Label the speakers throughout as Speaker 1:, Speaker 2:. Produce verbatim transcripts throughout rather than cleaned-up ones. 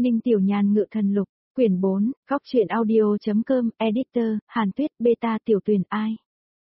Speaker 1: Ninh Tiểu Nhàn ngự thần lục, quyển bốn, góc truyện audio.com, editor, Hàn Tuyết, beta tiểu tuyển ai.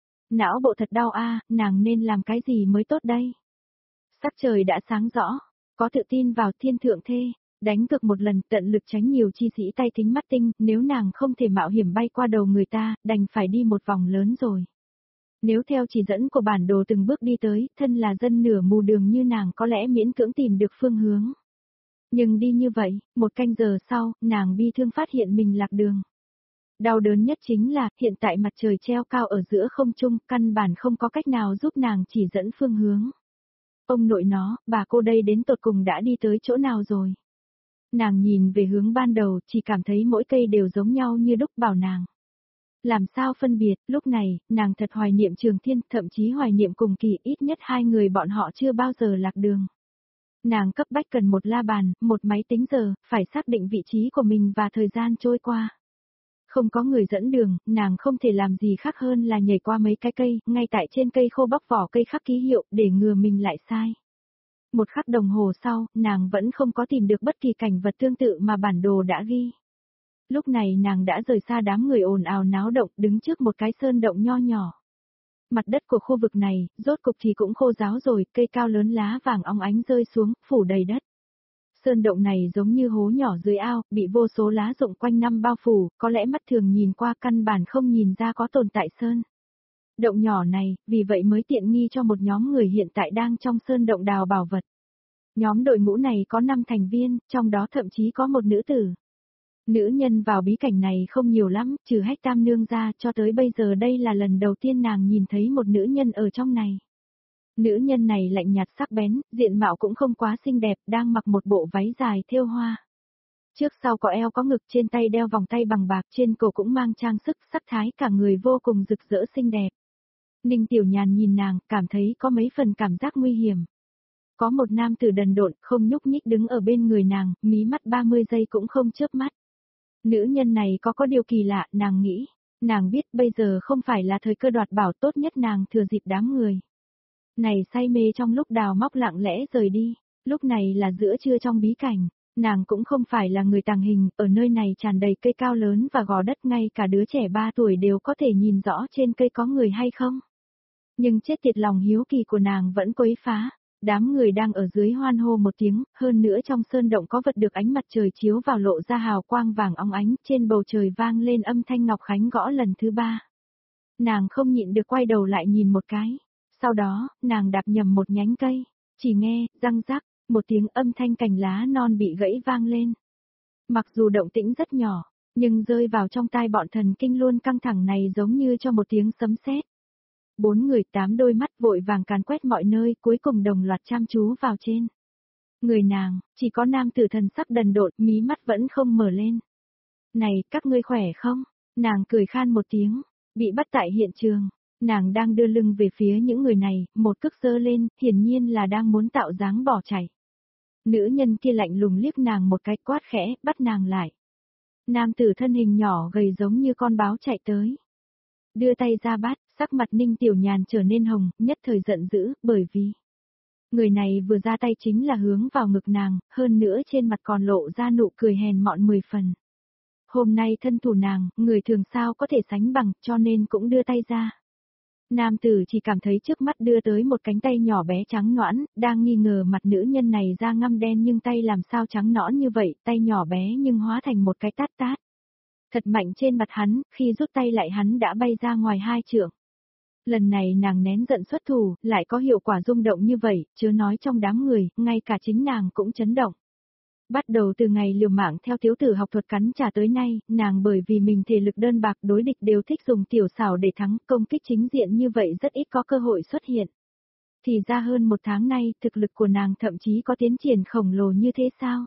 Speaker 1: Não bộ thật đau a, nàng nên làm cái gì mới tốt đây? Sắc trời đã sáng rõ, có tự tin vào thiên thượng thê, đánh cược một lần tận lực tránh nhiều chi sĩ tay thính mắt tinh, nếu nàng không thể mạo hiểm bay qua đầu người ta, đành phải đi một vòng lớn rồi. Nếu theo chỉ dẫn của bản đồ từng bước đi tới, thân là dân nửa mù đường như nàng có lẽ miễn cưỡng tìm được phương hướng. Nhưng đi như vậy, một canh giờ sau, nàng bi thương phát hiện mình lạc đường. Đau đớn nhất chính là, hiện tại mặt trời treo cao ở giữa không trung, căn bản không có cách nào giúp nàng chỉ dẫn phương hướng. Ông nội nó, bà cô đây đến tột cùng đã đi tới chỗ nào rồi? Nàng nhìn về hướng ban đầu, chỉ cảm thấy mỗi cây đều giống nhau như đúc bảo nàng. Làm sao phân biệt, lúc này, nàng thật hoài niệm Trường Thiên, thậm chí hoài niệm cùng kỳ, ít nhất hai người bọn họ chưa bao giờ lạc đường. Nàng cấp bách cần một la bàn, một máy tính giờ, phải xác định vị trí của mình và thời gian trôi qua. Không có người dẫn đường, nàng không thể làm gì khác hơn là nhảy qua mấy cái cây, ngay tại trên cây khô bóc vỏ cây khắc ký hiệu, để ngừa mình lại sai. Một khắc đồng hồ sau, nàng vẫn không có tìm được bất kỳ cảnh vật tương tự mà bản đồ đã ghi. Lúc này nàng đã rời xa đám người ồn ào náo động, đứng trước một cái sơn động nho nhỏ. Mặt đất của khu vực này, rốt cục thì cũng khô ráo rồi, cây cao lớn lá vàng óng ánh rơi xuống, phủ đầy đất. Sơn động này giống như hố nhỏ dưới ao, bị vô số lá rụng quanh năm bao phủ, có lẽ mắt thường nhìn qua căn bản không nhìn ra có tồn tại sơn. Động nhỏ này, vì vậy mới tiện nghi cho một nhóm người hiện tại đang trong sơn động đào bảo vật. Nhóm đội ngũ này có năm thành viên, trong đó thậm chí có một nữ tử. Nữ nhân vào bí cảnh này không nhiều lắm, trừ Hách Tam Nương ra, cho tới bây giờ đây là lần đầu tiên nàng nhìn thấy một nữ nhân ở trong này. Nữ nhân này lạnh nhạt sắc bén, diện mạo cũng không quá xinh đẹp, đang mặc một bộ váy dài thêu hoa. Trước sau có eo có ngực, trên tay đeo vòng tay bằng bạc, trên cổ cũng mang trang sức, sắc thái cả người vô cùng rực rỡ xinh đẹp. Ninh Tiểu Nhàn nhìn nàng, cảm thấy có mấy phần cảm giác nguy hiểm. Có một nam tử đần độn, không nhúc nhích đứng ở bên người nàng, mí mắt ba mươi giây cũng không chớp mắt. Nữ nhân này có có điều kỳ lạ, nàng nghĩ. Nàng biết bây giờ không phải là thời cơ đoạt bảo, tốt nhất nàng thừa dịp đám người này say mê trong lúc đào móc lặng lẽ rời đi. Lúc này là giữa trưa trong bí cảnh. Nàng cũng không phải là người tàng hình, ở nơi này tràn đầy cây cao lớn và gò đất, ngay cả đứa trẻ ba tuổi đều có thể nhìn rõ trên cây có người hay không. Nhưng chết tiệt lòng hiếu kỳ của nàng vẫn quấy phá. Đám người đang ở dưới hoan hô một tiếng, hơn nữa trong sơn động có vật được ánh mặt trời chiếu vào lộ ra hào quang vàng óng ánh, trên bầu trời vang lên âm thanh Ngọc Khánh gõ lần thứ ba. Nàng không nhịn được quay đầu lại nhìn một cái. Sau đó, nàng đạp nhầm một nhánh cây, chỉ nghe, răng rắc, một tiếng âm thanh cành lá non bị gãy vang lên. Mặc dù động tĩnh rất nhỏ, nhưng rơi vào trong tai bọn thần kinh luôn căng thẳng này giống như cho một tiếng sấm sét. Bốn người tám đôi mắt vội vàng càn quét mọi nơi, cuối cùng đồng loạt chăm chú vào trên người nàng, chỉ có nam tử thần sắc đần độn, mí mắt vẫn không mở lên. Này, các ngươi khỏe không? Nàng cười khan một tiếng, bị bắt tại hiện trường. Nàng đang đưa lưng về phía những người này, một cước giơ lên, hiển nhiên là đang muốn tạo dáng bỏ chạy. Nữ nhân kia lạnh lùng liếc nàng một cái, quát khẽ, bắt nàng lại. Nam tử thân hình nhỏ gầy giống như con báo chạy tới. Đưa tay ra bắt, sắc mặt Ninh Tiểu Nhàn trở nên hồng, nhất thời giận dữ, bởi vì người này vừa ra tay chính là hướng vào ngực nàng, hơn nữa trên mặt còn lộ ra nụ cười hèn mọn mười phần. Hôm nay thân thủ nàng, người thường sao có thể sánh bằng, cho nên cũng đưa tay ra. Nam tử chỉ cảm thấy trước mắt đưa tới một cánh tay nhỏ bé trắng nõn, đang nghi ngờ mặt nữ nhân này da ngăm đen nhưng tay làm sao trắng nõn như vậy, tay nhỏ bé nhưng hóa thành một cái tát tát. Thật mạnh trên mặt hắn, khi rút tay lại hắn đã bay ra ngoài hai trượng. Lần này nàng nén giận xuất thủ, lại có hiệu quả rung động như vậy, chớ nói trong đám người, ngay cả chính nàng cũng chấn động. Bắt đầu từ ngày liều mạng theo thiếu tử học thuật cắn trả tới nay, nàng bởi vì mình thể lực đơn bạc đối địch đều thích dùng tiểu xảo để thắng, công kích chính diện như vậy rất ít có cơ hội xuất hiện. Thì ra hơn một tháng nay, thực lực của nàng thậm chí có tiến triển khổng lồ như thế sao?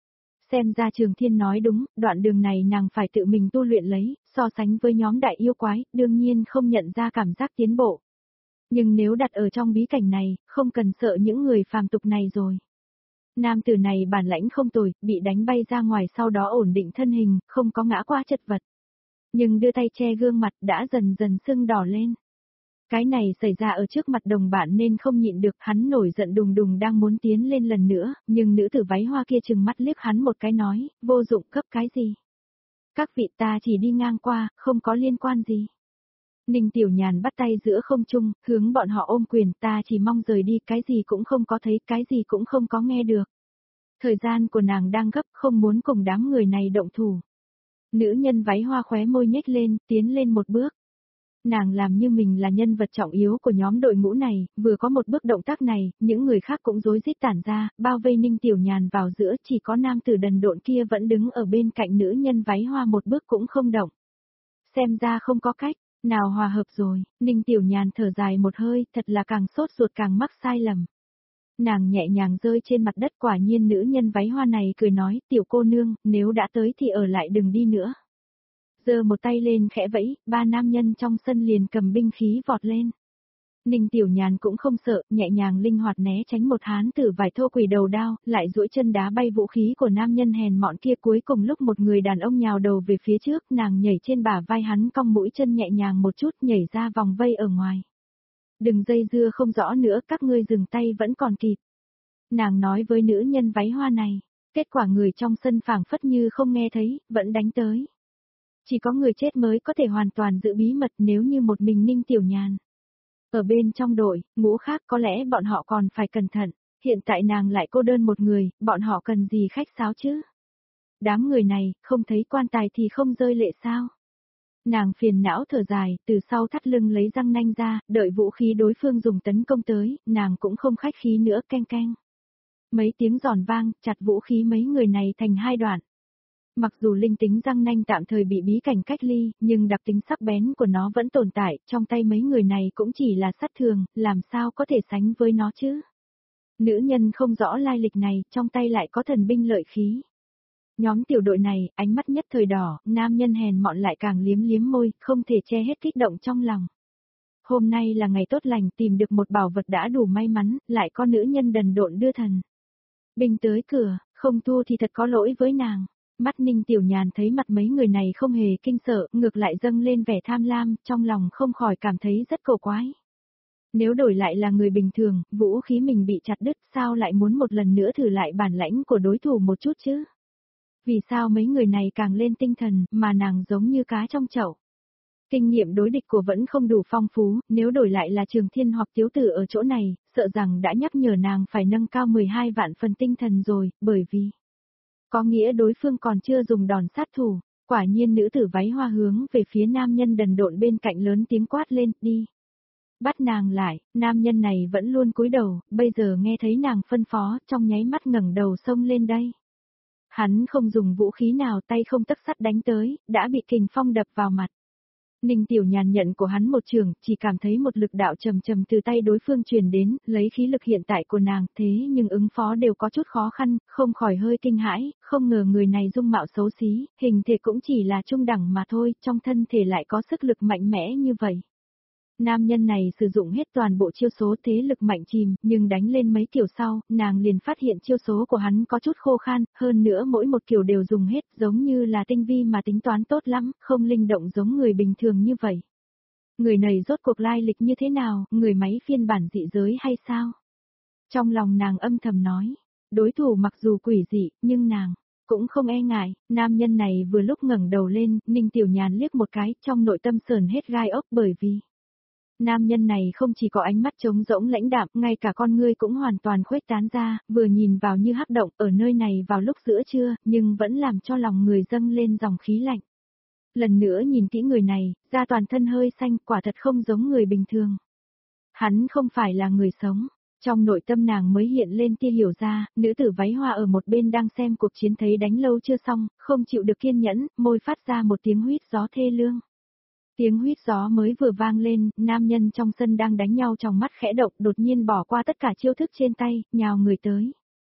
Speaker 1: Xem ra Trường Thiên nói đúng, đoạn đường này nàng phải tự mình tu luyện lấy, so sánh với nhóm đại yêu quái, đương nhiên không nhận ra cảm giác tiến bộ. Nhưng nếu đặt ở trong bí cảnh này, không cần sợ những người phàm tục này rồi. Nam tử này bản lãnh không tồi, bị đánh bay ra ngoài sau đó ổn định thân hình, không có ngã qua chật vật. Nhưng đưa tay che gương mặt đã dần dần sưng đỏ lên. Cái này xảy ra ở trước mặt đồng bạn nên không nhịn được, hắn nổi giận đùng đùng đang muốn tiến lên lần nữa, nhưng nữ tử váy hoa kia trừng mắt liếc hắn một cái nói, vô dụng cấp cái gì. Các vị ta chỉ đi ngang qua, không có liên quan gì. Ninh Tiểu Nhàn bắt tay giữa không trung, hướng bọn họ ôm quyền, ta chỉ mong rời đi, cái gì cũng không có thấy, cái gì cũng không có nghe được. Thời gian của nàng đang gấp, không muốn cùng đám người này động thủ. Nữ nhân váy hoa khóe môi nhếch lên, tiến lên một bước. Nàng làm như mình là nhân vật trọng yếu của nhóm đội ngũ này, vừa có một bước động tác này, những người khác cũng rối rít tản ra, bao vây Ninh Tiểu Nhàn vào giữa, chỉ có nam tử đần độn kia vẫn đứng ở bên cạnh nữ nhân váy hoa một bước cũng không động. Xem ra không có cách, nào hòa hợp rồi, Ninh Tiểu Nhàn thở dài một hơi, thật là càng sốt ruột càng mắc sai lầm. Nàng nhẹ nhàng rơi trên mặt đất, quả nhiên nữ nhân váy hoa này cười nói, tiểu cô nương, nếu đã tới thì ở lại đừng đi nữa. Giơ một tay lên khẽ vẫy, ba nam nhân trong sân liền cầm binh khí vọt lên. Ninh Tiểu Nhàn cũng không sợ, nhẹ nhàng linh hoạt né tránh một hán tử vải thô quỷ đầu đao, lại duỗi chân đá bay vũ khí của nam nhân hèn mọn kia. Cuối cùng lúc một người đàn ông nhào đầu về phía trước, nàng nhảy trên bả vai hắn, cong mũi chân nhẹ nhàng một chút, nhảy ra vòng vây ở ngoài. Đừng dây dưa không rõ nữa, các ngươi dừng tay vẫn còn kịp. Nàng nói với nữ nhân váy hoa này, kết quả người trong sân phảng phất như không nghe thấy, vẫn đánh tới. Chỉ có người chết mới có thể hoàn toàn giữ bí mật, nếu như một mình Ninh Tiểu Nhàn ở bên trong đội, ngũ khác có lẽ bọn họ còn phải cẩn thận, hiện tại nàng lại cô đơn một người, bọn họ cần gì khách sáo chứ? Đám người này, không thấy quan tài thì không rơi lệ sao? Nàng phiền não thở dài, từ sau thắt lưng lấy răng nanh ra, đợi vũ khí đối phương dùng tấn công tới, nàng cũng không khách khí nữa, keng keng. Mấy tiếng giòn vang, chặt vũ khí mấy người này thành hai đoạn. Mặc dù linh tính răng nanh tạm thời bị bí cảnh cách ly, nhưng đặc tính sắc bén của nó vẫn tồn tại, trong tay mấy người này cũng chỉ là sắt thường, làm sao có thể sánh với nó chứ? Nữ nhân không rõ lai lịch này, trong tay lại có thần binh lợi khí. Nhóm tiểu đội này, ánh mắt nhất thời đỏ, nam nhân hèn mọn lại càng liếm liếm môi, không thể che hết kích động trong lòng. Hôm nay là ngày tốt lành, tìm được một bảo vật đã đủ may mắn, lại có nữ nhân đần độn đưa thần binh tới cửa, không thua thì thật có lỗi với nàng. Mắt Ninh Tiểu Nhàn thấy mặt mấy người này không hề kinh sợ, ngược lại dâng lên vẻ tham lam, trong lòng không khỏi cảm thấy rất cổ quái. Nếu đổi lại là người bình thường, vũ khí mình bị chặt đứt, sao lại muốn một lần nữa thử lại bản lãnh của đối thủ một chút chứ? Vì sao mấy người này càng lên tinh thần, mà nàng giống như cá trong chậu? Kinh nghiệm đối địch của vẫn không đủ phong phú, nếu đổi lại là Trường Thiên hoặc Tiếu Tử ở chỗ này, sợ rằng đã nhắc nhở nàng phải nâng cao mười hai vạn phần tinh thần rồi, bởi vì có nghĩa đối phương còn chưa dùng đòn sát thủ. Quả nhiên nữ tử váy hoa hướng về phía nam nhân đần độn bên cạnh lớn tiếng quát lên, đi. Bắt nàng lại, nam nhân này vẫn luôn cúi đầu, bây giờ nghe thấy nàng phân phó, trong nháy mắt ngẩng đầu xông lên đây. Hắn không dùng vũ khí nào, tay không tấc sắt đánh tới, đã bị kình phong đập vào mặt. Ninh Tiểu Nhàn nhận của hắn một trường, chỉ cảm thấy một lực đạo trầm trầm từ tay đối phương truyền đến, lấy khí lực hiện tại của nàng, thế nhưng ứng phó đều có chút khó khăn, không khỏi hơi kinh hãi, không ngờ người này dung mạo xấu xí, hình thể cũng chỉ là trung đẳng mà thôi, trong thân thể lại có sức lực mạnh mẽ như vậy. Nam nhân này sử dụng hết toàn bộ chiêu số, thế lực mạnh chìm, nhưng đánh lên mấy kiểu sau, nàng liền phát hiện chiêu số của hắn có chút khô khan, hơn nữa mỗi một kiểu đều dùng hết, giống như là tinh vi mà tính toán tốt lắm, không linh động giống người bình thường như vậy. Người này rốt cuộc lai lịch như thế nào, người máy phiên bản dị giới hay sao? Trong lòng nàng âm thầm nói, đối thủ mặc dù quỷ dị, nhưng nàng cũng không e ngại. Nam nhân này vừa lúc ngẩng đầu lên, Ninh Tiểu Nhàn liếc một cái, trong nội tâm sờn hết gai ốc, bởi vì nam nhân này không chỉ có ánh mắt trống rỗng lãnh đạm, ngay cả con ngươi cũng hoàn toàn khuếch tán ra, vừa nhìn vào như hắc động, ở nơi này vào lúc giữa trưa, nhưng vẫn làm cho lòng người dâng lên dòng khí lạnh. Lần nữa nhìn kỹ người này, da toàn thân hơi xanh, quả thật không giống người bình thường. Hắn không phải là người sống. Trong nội tâm nàng mới hiện lên tia hiểu ra, nữ tử váy hoa ở một bên đang xem cuộc chiến thấy đánh lâu chưa xong, không chịu được kiên nhẫn, môi phát ra một tiếng huýt gió thê lương. Tiếng huýt gió mới vừa vang lên, nam nhân trong sân đang đánh nhau trong mắt khẽ động, đột nhiên bỏ qua tất cả chiêu thức trên tay, nhào người tới.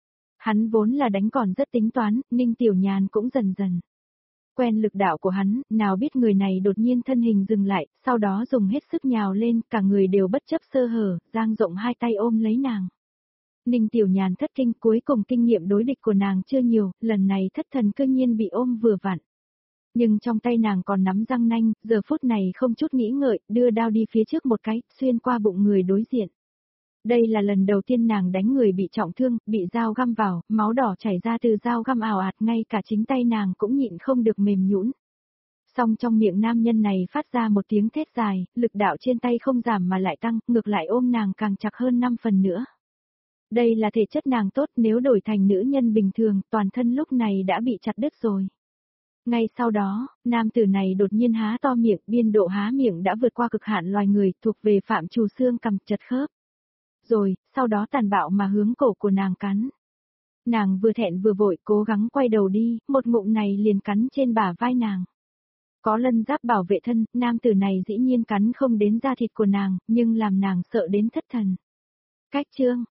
Speaker 1: Hắn vốn là đánh còn rất tính toán, Ninh Tiểu Nhàn cũng dần dần quen lực đạo của hắn, nào biết người này đột nhiên thân hình dừng lại, sau đó dùng hết sức nhào lên, cả người đều bất chấp sơ hở, dang rộng hai tay ôm lấy nàng. Ninh Tiểu Nhàn thất kinh, cuối cùng kinh nghiệm đối địch của nàng chưa nhiều, lần này thất thần cơ nhiên bị ôm vừa vặn. Nhưng trong tay nàng còn nắm răng nanh, giờ phút này không chút nghĩ ngợi, đưa đao đi phía trước một cái, xuyên qua bụng người đối diện. Đây là lần đầu tiên nàng đánh người bị trọng thương, bị dao găm vào, máu đỏ chảy ra từ dao găm ào ạt, ngay cả chính tay nàng cũng nhịn không được mềm nhũn. Song trong miệng nam nhân này phát ra một tiếng thét dài, lực đạo trên tay không giảm mà lại tăng, ngược lại ôm nàng càng chặt hơn năm phần nữa. Đây là thể chất nàng tốt, nếu đổi thành nữ nhân bình thường, toàn thân lúc này đã bị chặt đứt rồi. Ngay sau đó, nam tử này đột nhiên há to miệng, biên độ há miệng đã vượt qua cực hạn loài người, thuộc về phạm trù xương cằm chật khớp. Rồi, sau đó tàn bạo mà hướng cổ của nàng cắn. Nàng vừa thẹn vừa vội cố gắng quay đầu đi, một ngụm này liền cắn trên bả vai nàng. Có lân giáp bảo vệ thân, nam tử này dĩ nhiên cắn không đến da thịt của nàng, nhưng làm nàng sợ đến thất thần. Cách chương